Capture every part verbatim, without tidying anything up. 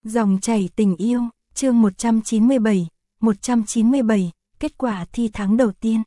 Dòng chảy tình yêu, chương một trăm chín mươi bảy, một trăm chín mươi bảy, kết quả thi tháng đầu tiên.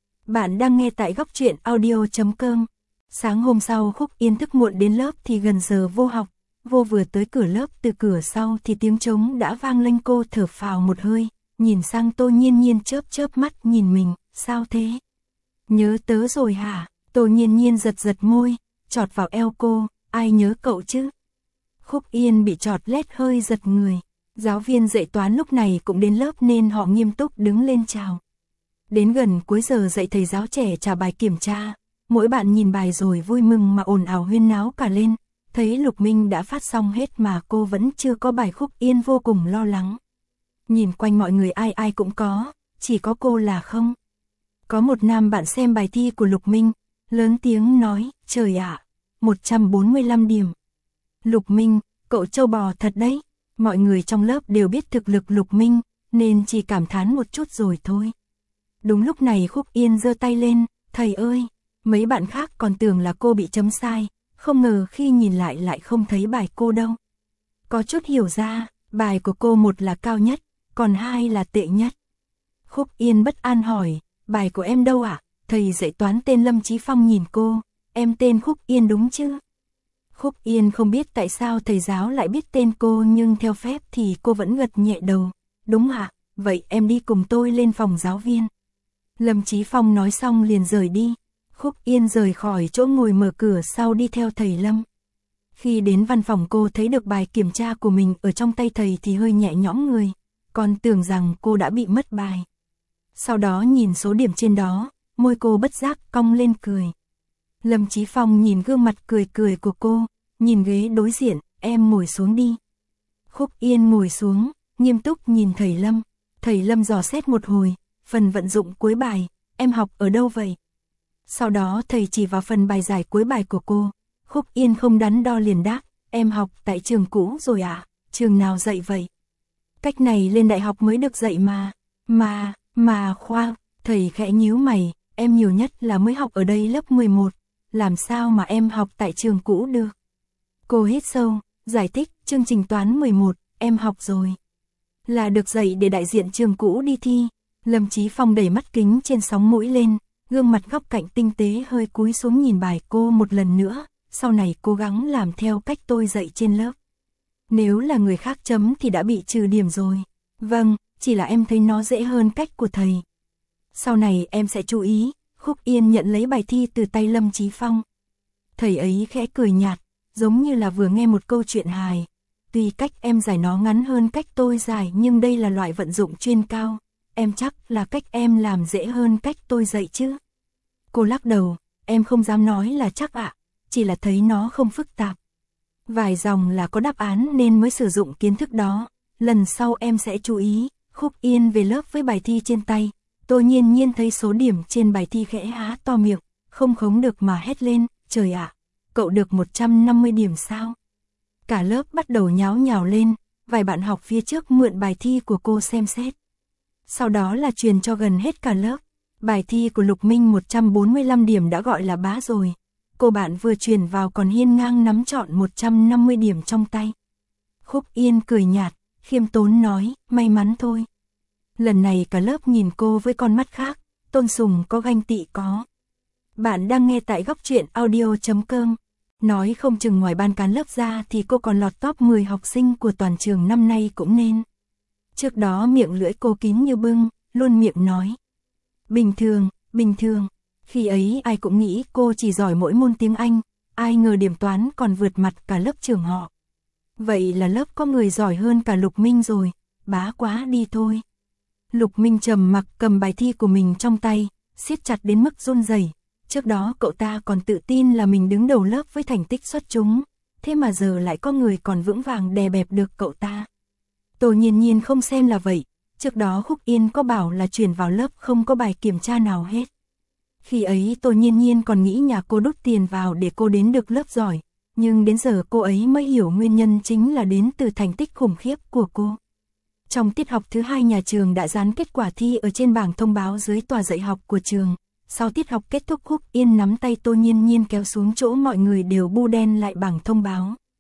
Bạn đang nghe tại góc truyện audio chấm com. Sáng hôm sau Khúc Yên thức muộn đến lớp thì gần giờ vô học. Vô vừa tới cửa lớp, từ cửa sau thì tiếng trống đã vang lên, cô thở phào một hơi, nhìn sang Tô Nhiên Nhiên chớp chớp mắt nhìn mình, sao thế? Nhớ tớ rồi hả? Tô Nhiên Nhiên giật giật môi, chọt vào eo cô, ai nhớ cậu chứ? Khúc Yên bị chọt lét hơi giật người. Giáo viên dạy toán lúc này cũng đến lớp nên họ nghiêm túc đứng lên chào. Đến gần cuối giờ dạy, thầy giáo trẻ trả bài kiểm tra. Mỗi bạn nhìn bài rồi vui mừng mà ồn ào huyên náo cả lên. Thấy Lục Minh đã phát xong hết mà cô vẫn chưa có bài, Khúc Yên vô cùng lo lắng. Nhìn quanh mọi người ai ai cũng có, chỉ có cô là không. Có một nam bạn xem bài thi của Lục Minh, lớn tiếng nói, trời ạ, một trăm bốn mươi lăm điểm. Lục Minh, cậu trâu bò thật đấy. Mọi người trong lớp đều biết thực lực Lục Minh, nên chỉ cảm thán một chút rồi thôi. Đúng lúc này Khúc Yên giơ tay lên, thầy ơi, mấy bạn khác còn tưởng là cô bị chấm sai, không ngờ khi nhìn lại lại không thấy bài cô đâu. Có chút hiểu ra, bài của cô một là cao nhất, còn hai là tệ nhất. Khúc Yên bất an hỏi, bài của em đâu ạ? Thầy dạy toán tên Lâm Chí Phong nhìn cô, em tên Khúc Yên đúng chứ? Khúc Yên không biết tại sao thầy giáo lại biết tên cô, nhưng theo phép thì cô vẫn gật nhẹ đầu. Đúng ạ, vậy em đi cùng tôi lên phòng giáo viên. Lâm Chí Phong nói xong liền rời đi. Khúc Yên rời khỏi chỗ ngồi, mở cửa sau đi theo thầy Lâm. Khi đến văn phòng cô thấy được bài kiểm tra của mình ở trong tay thầy thì hơi nhẹ nhõm người, còn tưởng rằng cô đã bị mất bài. Sau đó nhìn số điểm trên đó, môi cô bất giác cong lên cười. Lâm Chí Phong nhìn gương mặt cười cười của cô, nhìn ghế đối diện, em ngồi xuống đi. Khúc Yên ngồi xuống, nghiêm túc nhìn thầy Lâm. Thầy Lâm dò xét một hồi, phần vận dụng cuối bài, em học ở đâu vậy? Sau đó thầy chỉ vào phần bài giải cuối bài của cô. Khúc Yên không đắn đo liền đáp, em học tại trường cũ rồi ạ, à? Trường nào dạy vậy? Cách này lên đại học mới được dạy mà. Mà, mà khoa, thầy khẽ nhíu mày, em nhiều nhất là mới học ở đây lớp mười một, làm sao mà em học tại trường cũ được? Cô hít sâu, giải thích, chương trình toán mười một, em học rồi. Là được dạy để đại diện trường cũ đi thi. Lâm Chí Phong đẩy mắt kính trên sóng mũi lên, gương mặt góc cạnh tinh tế hơi cúi xuống nhìn bài cô một lần nữa, sau này cố gắng làm theo cách tôi dạy trên lớp. Nếu là người khác chấm thì đã bị trừ điểm rồi. Vâng, chỉ là em thấy nó dễ hơn cách của thầy. Sau này em sẽ chú ý. Khúc Yên nhận lấy bài thi từ tay Lâm Chí Phong. Thầy ấy khẽ cười nhạt, giống như là vừa nghe một câu chuyện hài. Tuy cách em giải nó ngắn hơn cách tôi giải, nhưng đây là loại vận dụng chuyên cao. Em chắc là cách em làm dễ hơn cách tôi dạy chứ? Cô lắc đầu, em không dám nói là chắc ạ, chỉ là thấy nó không phức tạp. Vài dòng là có đáp án nên mới sử dụng kiến thức đó, lần sau em sẽ chú ý. Khúc Yên về lớp với bài thi trên tay. Tô Nhiên Nhiên thấy số điểm trên bài thi khẽ há to miệng, không khống được mà hét lên, trời ạ, cậu được một trăm năm mươi điểm sao? Cả lớp bắt đầu nháo nhào lên, vài bạn học phía trước mượn bài thi của cô xem xét. Sau đó là truyền cho gần hết cả lớp. Bài thi của Lục Minh một trăm bốn mươi lăm điểm đã gọi là bá rồi. Cô bạn vừa truyền vào còn hiên ngang nắm trọn một trăm năm mươi điểm trong tay. Khúc Yên cười nhạt, khiêm tốn nói, may mắn thôi. Lần này cả lớp nhìn cô với con mắt khác, tôn sùng có ganh tị có. Bạn đang nghe tại góc truyện audio chấm com. Nói không chừng ngoài ban cán lớp ra thì cô còn lọt top mười học sinh của toàn trường năm nay cũng nên. Trước đó miệng lưỡi cô kín như bưng, luôn miệng nói. Bình thường, bình thường. Khi ấy ai cũng nghĩ cô chỉ giỏi mỗi môn tiếng Anh, ai ngờ điểm toán còn vượt mặt cả lớp trường họ. Vậy là lớp có người giỏi hơn cả Lục Minh rồi, bá quá đi thôi. Lục Minh trầm mặc cầm bài thi của mình trong tay, siết chặt đến mức run rẩy. Trước đó cậu ta còn tự tin là mình đứng đầu lớp với thành tích xuất chúng, thế mà giờ lại có người còn vững vàng đè bẹp được cậu ta. Tô Nhiên Nhiên không xem là vậy, trước đó Khúc Yên có bảo là chuyển vào lớp không có bài kiểm tra nào hết. Khi ấy Tô Nhiên Nhiên còn nghĩ nhà cô đút tiền vào để cô đến được lớp giỏi, nhưng đến giờ cô ấy mới hiểu nguyên nhân chính là đến từ thành tích khủng khiếp của cô. Trong tiết học thứ hai nhà trường đã dán kết quả thi ở trên bảng thông báo dưới tòa dạy học của trường. Sau tiết học kết thúc, Khúc Yên nắm tay Tô Nhiên Nhiên kéo xuống chỗ mọi người đều bu đen lại bảng thông báo.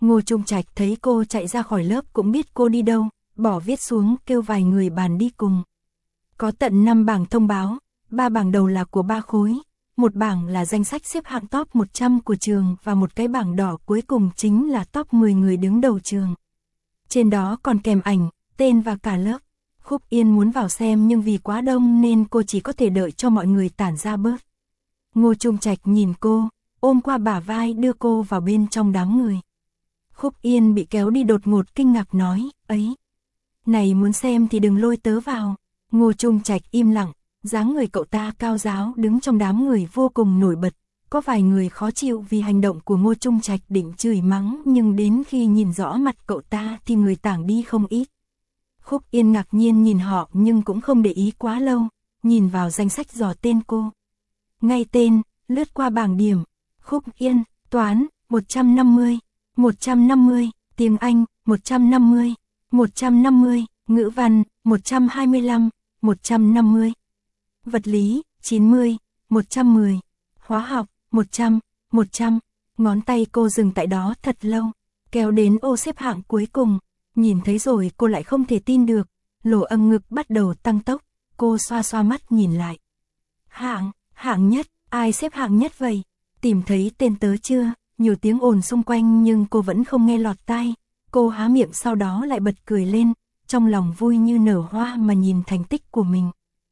Ngô Trung Trạch thấy cô chạy ra khỏi lớp cũng biết cô đi đâu, bỏ viết xuống kêu vài người bàn đi cùng. Có tận năm bảng thông báo, ba bảng đầu là của ba khối, một bảng là danh sách xếp hạng top một trăm của trường và một cái bảng đỏ cuối cùng chính là top mười người đứng đầu trường. Trên đó còn kèm ảnh, tên và cả lớp. Khúc Yên muốn vào xem nhưng vì quá đông nên cô chỉ có thể đợi cho mọi người tản ra bớt. Ngô Trung Trạch nhìn cô, ôm qua bả vai đưa cô vào bên trong đám người. Khúc Yên bị kéo đi đột ngột kinh ngạc nói, ấy, này muốn xem thì đừng lôi tớ vào. Ngô Trung Trạch im lặng, dáng người cậu ta cao ráo đứng trong đám người vô cùng nổi bật. Có vài người khó chịu vì hành động của Ngô Trung Trạch định chửi mắng nhưng đến khi nhìn rõ mặt cậu ta thì người tảng đi không ít. Khúc Yên ngạc nhiên nhìn họ nhưng cũng không để ý quá lâu, nhìn vào danh sách dò tên cô. Ngay tên, lướt qua bảng điểm, Khúc Yên, toán, một trăm năm mươi, một trăm năm mươi, tiếng Anh, một trăm năm mươi, một trăm năm mươi, ngữ văn, một trăm hai mươi lăm, một trăm năm mươi, vật lý, chín mươi, một trăm mười, hóa học, một trăm, một trăm, ngón tay cô dừng tại đó thật lâu, kéo đến ô xếp hạng cuối cùng, nhìn thấy rồi cô lại không thể tin được, lỗ âm ngực bắt đầu tăng tốc, cô xoa xoa mắt nhìn lại. Hạng, hạng nhất, ai xếp hạng nhất vậy? Tìm thấy tên tớ chưa? Nhiều tiếng ồn xung quanh nhưng cô vẫn không nghe lọt tai, cô há miệng sau đó lại bật cười lên, trong lòng vui như nở hoa mà nhìn thành tích của mình.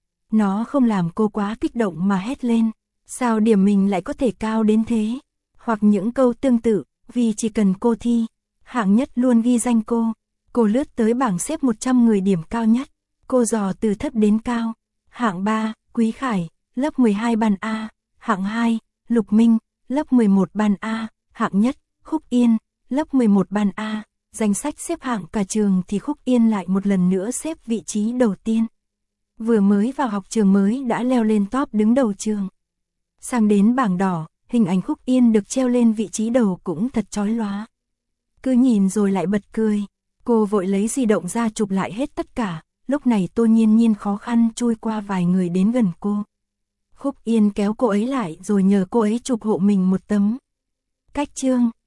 Nó không làm cô quá kích động mà hét lên, sao điểm mình lại có thể cao đến thế? Hoặc những câu tương tự, vì chỉ cần cô thi, hạng nhất luôn ghi danh cô. Cô lướt tới bảng xếp một trăm người điểm cao nhất, cô dò từ thấp đến cao. Hạng ba, Quý Khải, lớp mười hai ban A, hạng hai, Lục Minh, lớp mười một ban A, hạng nhất, Khúc Yên, lớp mười một ban A. Danh sách xếp hạng cả trường thì Khúc Yên lại một lần nữa xếp vị trí đầu tiên. Vừa mới vào học trường mới đã leo lên top đứng đầu trường. Sang đến bảng đỏ, hình ảnh Khúc Yên được treo lên vị trí đầu cũng thật chói lóa. Cứ nhìn rồi lại bật cười. Cô vội lấy di động ra chụp lại hết tất cả, lúc này Tô Nhiên Nhiên khó khăn chui qua vài người đến gần cô. Khúc Yên kéo cô ấy lại rồi nhờ cô ấy chụp hộ mình một tấm. Cách chương